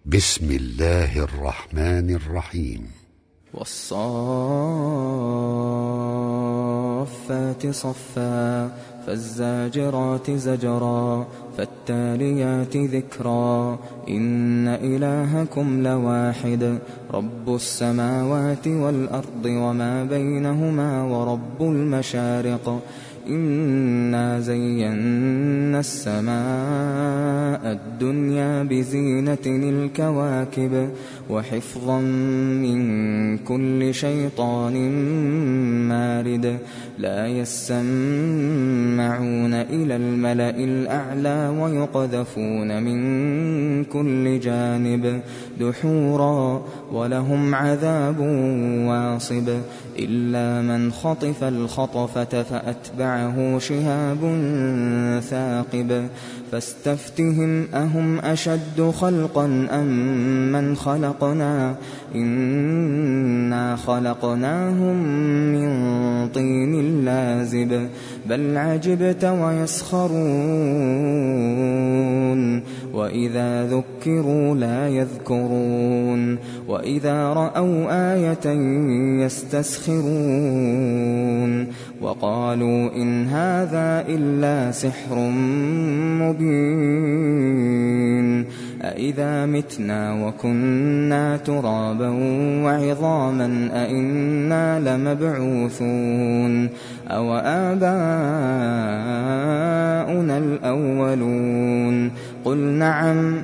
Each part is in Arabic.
بسم الله الرحمن الرحيم. والصافات صفا فالزاجرات زجرا فالتاليات ذكرا إن إلهكم لواحد رب السماوات والأرض وما بينهما ورب المشارق إنا زينا السماء الدنيا بزينة الكواكب وحفظا من كل شيطان مارد لا يسمعون إلى الملأ الأعلى ويقذفون من كل جانب دحورا ولهم عذاب واصب إلا من خطف الخطفة فأتبعه شهاب ثاقب فاستفتهم أهم أشد خلقا أم من خلقنا إنا خلقناهم من طين لازب بل عجبت ويسخرون وإذا ذكروا لا يذكرون وإذا رأوا آية يستسخرون وقالوا إن هذا إلا سحر مبين أإذا متنا وكنا ترابا وعظاما أإنا لمبعوثون أو آباؤنا الأولون قل نعم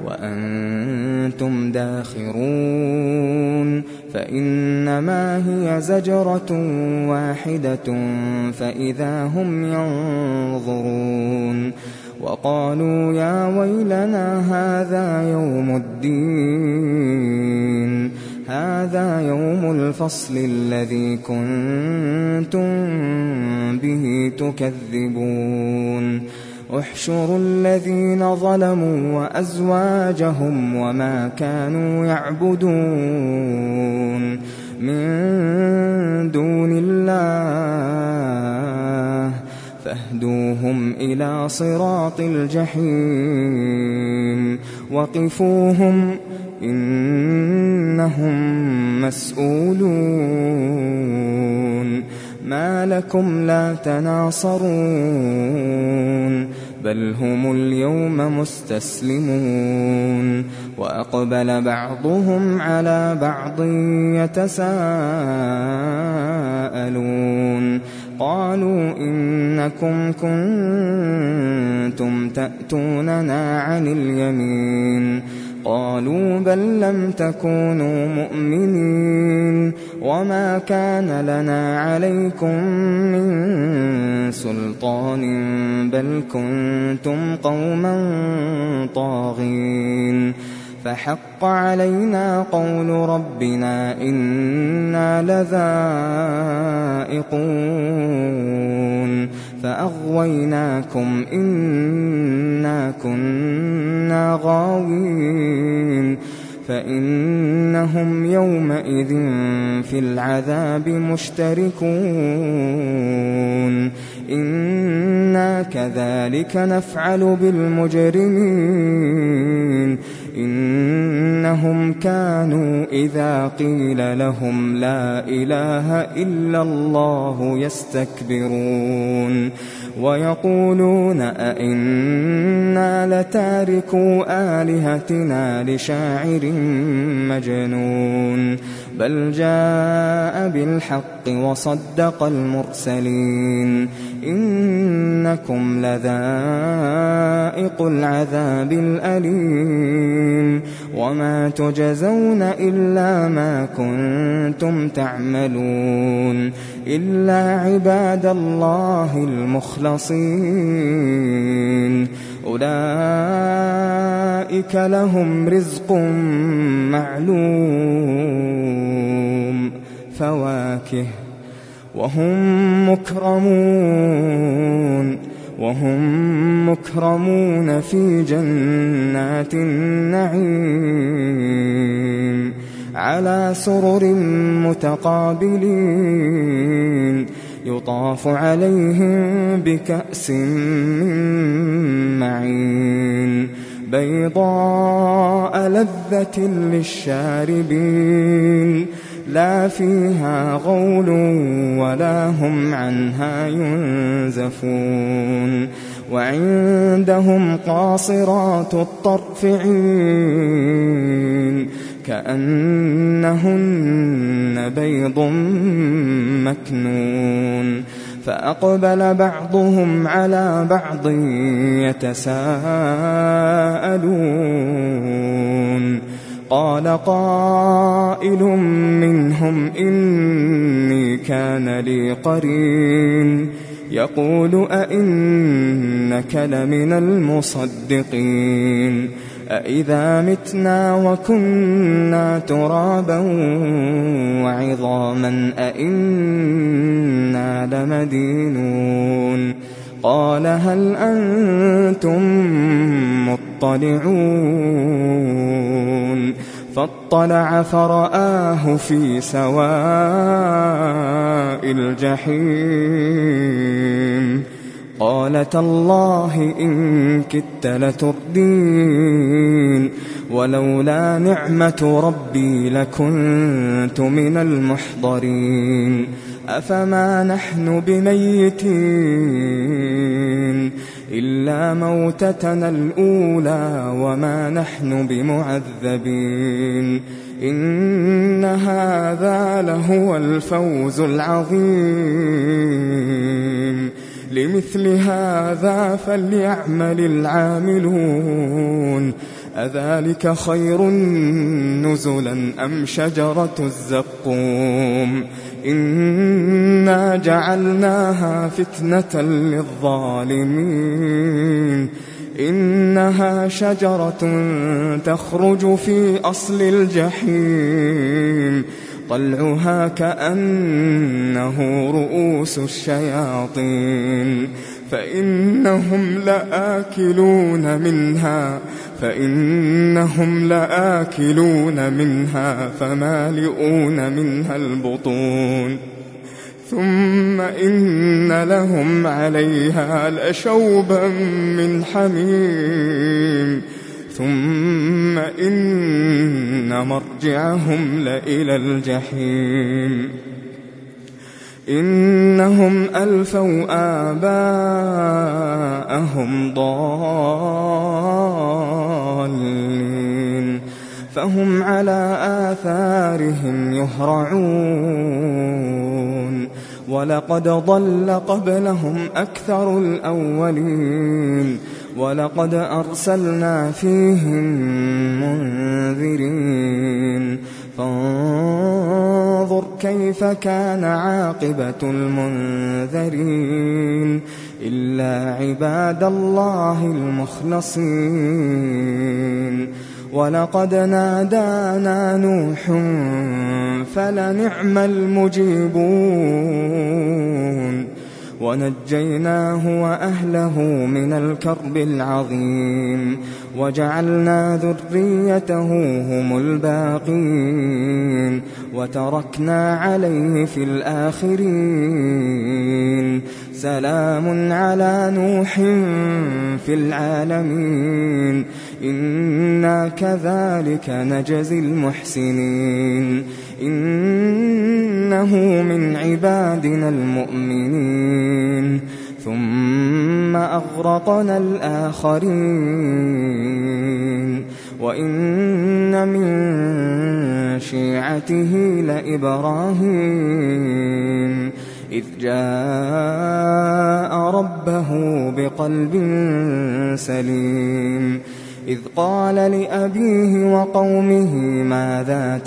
وأنتم داخرون فإنما هي زجرة واحدة فإذا هم ينظرون وقالوا يا ويلنا هذا يوم الدين هذا يوم الفصل الذي كنتم به تكذبون احشروا الذين ظلموا وأزواجهم وما كانوا يعبدون من دون الله فاهدوهم إلى صراط الجحيم وقفوهم إنهم مسؤولون ما لكم لا تناصرون بل هم اليوم مستسلمون وأقبل بعضهم على بعض يتساءلون قالوا إنكم كنتم تأتوننا عن اليمين قالوا بل لم تكونوا مؤمنين وما كان لنا عليكم من سلطان بل كنتم قوما طاغين فحق علينا قول ربنا إنا لذائقون فأغويناكم إنا كنا غاوين فإنهم يومئذ في العذاب مشتركون إنا كذلك نفعل بالمجرمين إنهم كانوا إذا قيل لهم لا إله إلا الله يستكبرون ويقولون أئنا لتاركو آلهتنا لشاعر مجنون بل جاء بالحق وصدق المرسلين إنكم لذائق العذاب الأليم وما تجزون إلا ما كنتم تعملون إلا عباد الله المخلصين أولئك لهم رزق معلوم فواكه وهم مكرمون في جنات النعيم على سرر متقابلين يطاف عليهم بكأس من معين بيضاء لذة للشاربين لا فيها غول ولا هم عنها ينزفون وعندهم قاصرات الطرف عين كأنهن بيض مكنون فأقبل بعضهم على بعض يتساءلون قال قائل منهم إني كان لي قرين يقول أئنك لمن المصدقين أإذا متنا وكنا ترابا وعظاما أئنا لمدينون قال هل أنتم مطلعون فاطلع فرآه في سواء الجحيم قال تالله إن كدت لتردين ولولا نعمة ربي لكنت من المحضرين أفما نحن بميتين إلا موتتنا الأولى وما نحن بمعذبين إن هذا لهو الفوز العظيم لمثل هذا فليعمل العاملون أذلك خير نزلا أم شجرة الزقوم إنا جعلناها فتنة للظالمين إنها شجرة تخرج في أصل الجحيم طلعها كأنه رؤوس الشياطين فإنهم لآكلون منها فمالئون منها البطون ثم إن لهم عليها لشوبا من حميم ثم إن مرجعهم لإلى الجحيم إنهم ألفوا آباءهم ضالين فهم على آثارهم يهرعون ولقد ضل قبلهم أكثر الأولين ولقد أرسلنا فيهم منذرين فانظر كيف كان عاقبة المنذرين إلا عباد الله المخلصين ولقد نادانا نوح فلنعم المجيبون ونجيناه وأهله من الكرب العظيم وجعلنا ذريته هم الباقين وتركنا عليه في الآخرين سلام على نوح في العالمين إنا كذلك نجزي المحسنين إنه من عبادنا المؤمنين ثم أغرقنا الآخرين وإن من شيعته لإبراهيم إذ جاء ربه بقلب سليم إذ قال لأبيه وقومه ماذا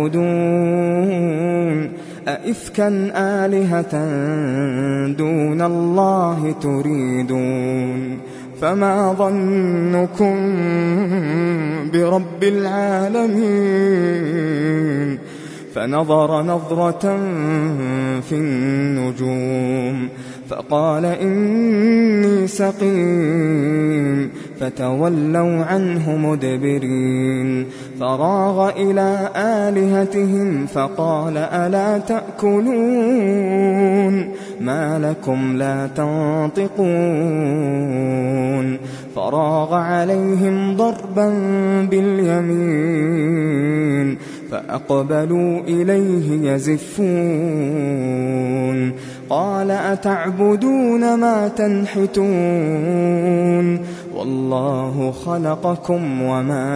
تعبدون أئفكا آلهة دون الله تريدون فما ظنكم برب العالمين فنظر نظرة في النجوم فقال إني سقيم فتولوا عنه مدبرين فراغ إلى آلهتهم فقال ألا تأكلون ما لكم لا تنطقون فراغ عليهم ضربا باليمين فأقبلوا إليه يزفون قال أتعبدون ما تنحتون والله خلقكم وما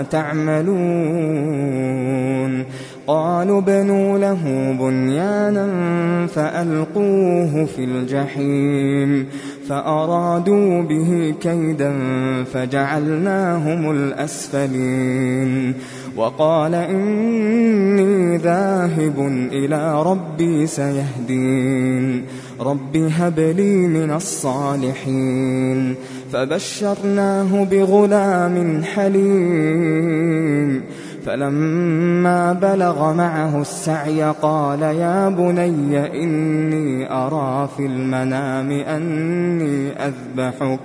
تعملون قالوا ابنوا له بنيانا فألقوه في الجحيم فأرادوا به كيدا فجعلناهم الأسفلين وقال إني ذاهب إلى ربي سيهدين رب هب لي من الصالحين فبشرناه بغلام حليم فلما بلغ معه السعي قال يا بني إني أرى في المنام أني أذبحك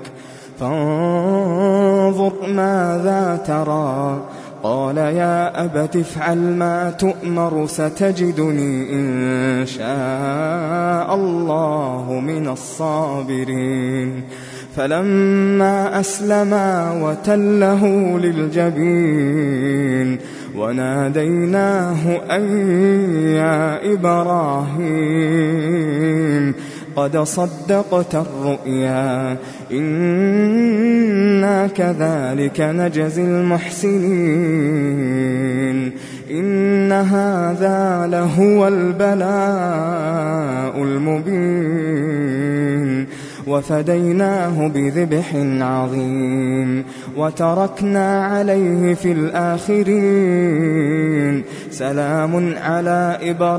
فانظر ماذا ترى قال يا أبت افعل ما تؤمر ستجدني إن شاء الله من الصابرين فلما أسلما وتله للجبين وناديناه أن يا إبراهيم قد صدقت الرؤيا إنا كذلك نجزي المحسنين إن هذا لهو البلاء المبين وفديناه بذبح عظيم وتركنا عليه في الآخرين سلام على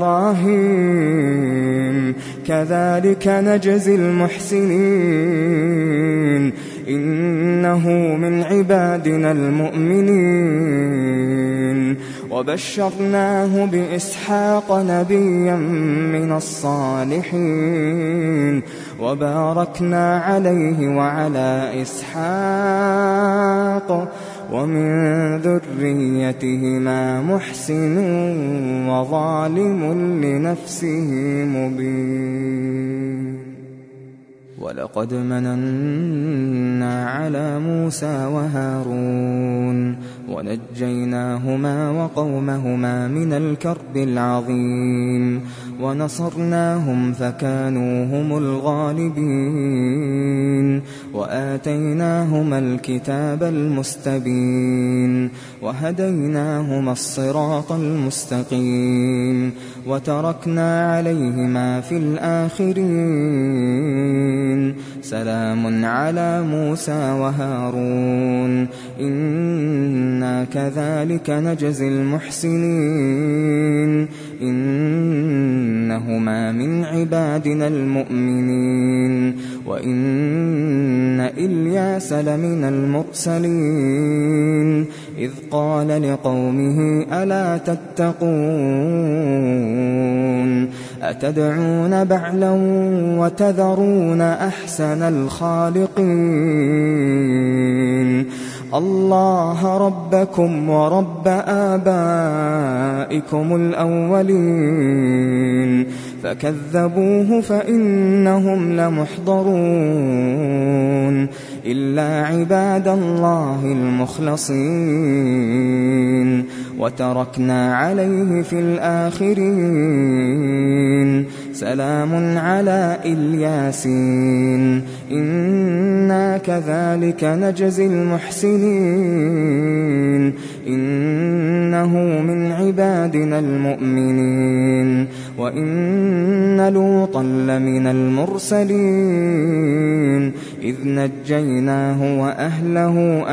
إبراهيم كذلك نجزي المحسنين إنه من عبادنا المؤمنين وبشرناه بإسحاق نبيا من الصالحين وباركنا عليه وعلى إسحاق ومن ذريتهما محسن وظالم لنفسه مبين ولقد مننا على موسى وهارون ونجيناهما وقومهما من الكرب العظيم ونصرناهم فكانوا هم الغالبين وآتيناهما الكتاب المستبين وهديناهما الصراط المستقيم وتركنا عليهما في الآخرين سلام على موسى وهارون إنا كذلك نجزي المحسنين إنهما من عبادنا المؤمنين وإن إلياس لمن المرسلين إذ قال لقومه ألا تتقون أتدعون بعلا وتذرون أحسن الخالقين الله ربكم ورب آبائكم الأولين فكذبوه فإنهم لمحضرون إلا عباد الله المخلصين وتركنا عليه في الآخرين سلام على الياسين إنا كذلك نجزي المحسنين إنه من عبادنا المؤمنين وإن لوطا لمن المرسلين إذ نجيناه وأهله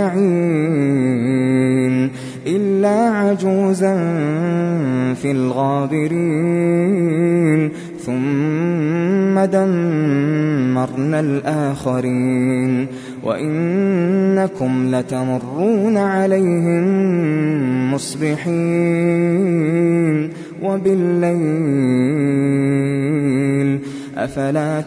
أجمعين إلا عجوزا في الغابرين ثم دمرنا الآخرين وإنكم لتمرون عليهم مصبحين وبالليل أفلا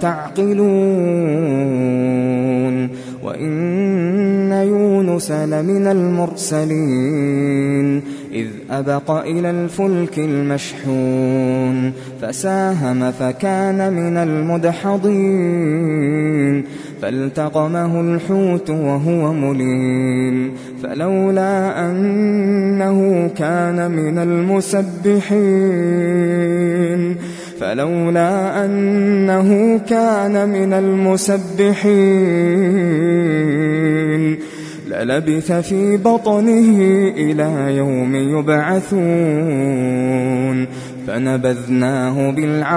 تعقلون وإن يونس لمن المرسلين إذ أبق إلى الفلك المشحون فساهم فكان من المدحضين فالتقمه الحوت وهو مليم فلولا أنه كان من المسبحين للبث في بطنه إلى يوم يبعثون فنبذناه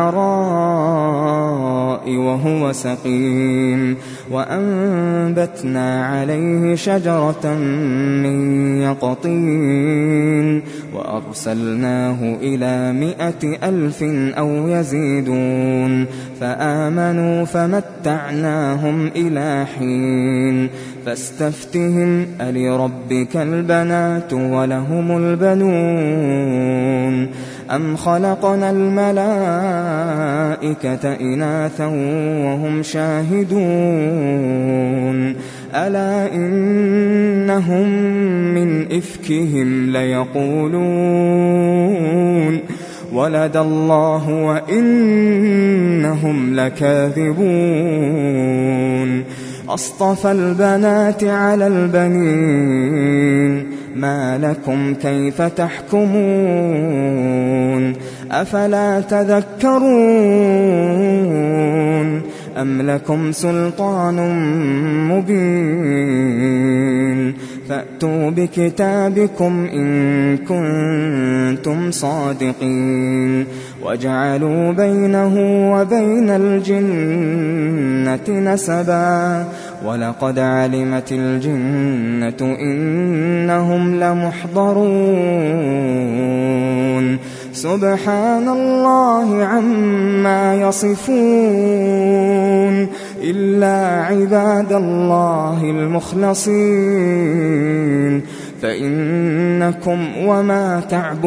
بالعراء وهو سقيم وأنبتنا عليه شجرة من يقطين وأرسلناه إلى 100,000 أو يزيدون فآمنوا فمتعناهم إلى حين فاستفتهم ألربك البنات ولهم البنون أم خلقنا الملائكة إناثا وهم شاهدون ألا إنهم من إفكهم ليقولون ولد الله وإنهم لكاذبون أصطفى البنات على البنين ما لكم كيف تحكمون أفلا تذكرون أم لكم سلطان مبين فأتوا بكتابكم إن كنتم صادقين وجعلوا بينه وبين الجنة نسبا ولقد علمت الجنة إنهم لمحضرون سبحان الله عما يصفون إلا عباد الله المخلصين فإنكم وما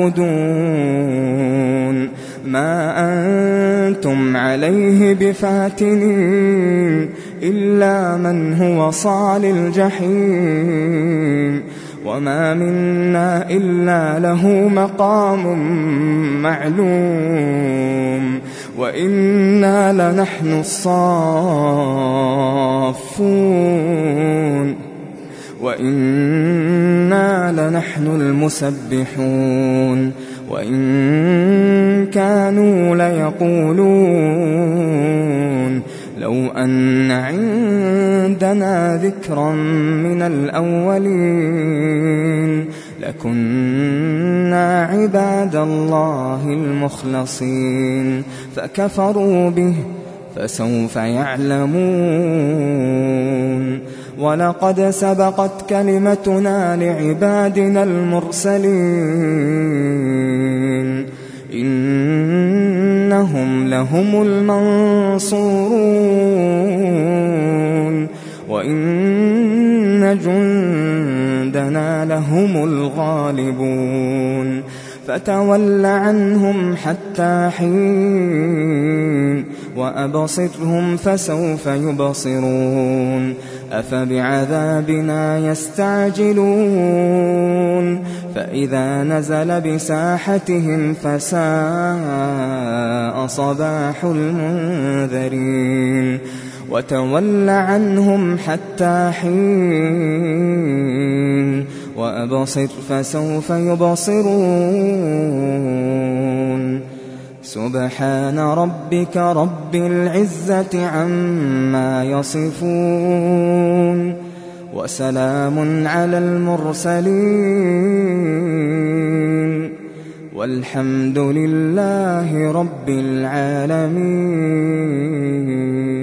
تعبدون ما أنتم عليه بفاتنين إلا من هو صال الجحيم وما منا إلا له مقام معلوم وإنا لنحن الصافون وإنا لنحن المسبحون وإن كانوا ليقولون لو أن عندنا ذكرا من الأولين لكنا عباد الله المخلصين فكفروا به فسوف يعلمون ولقد سبقت كلمتنا لعبادنا المرسلين إنهم لهم المنصورون وإن جندنا لهم الغالبون فتول عنهم حتى حين وأبصرهم فسوف يبصرون أفبعذابنا يستعجلون فإذا نزل بساحتهم فساء صباح المنذرين وتول عنهم حتى حين وأبصر فسوف يبصرون سبحان ربك رب العزة عما يصفون وسلام على المرسلين والحمد لله رب العالمين.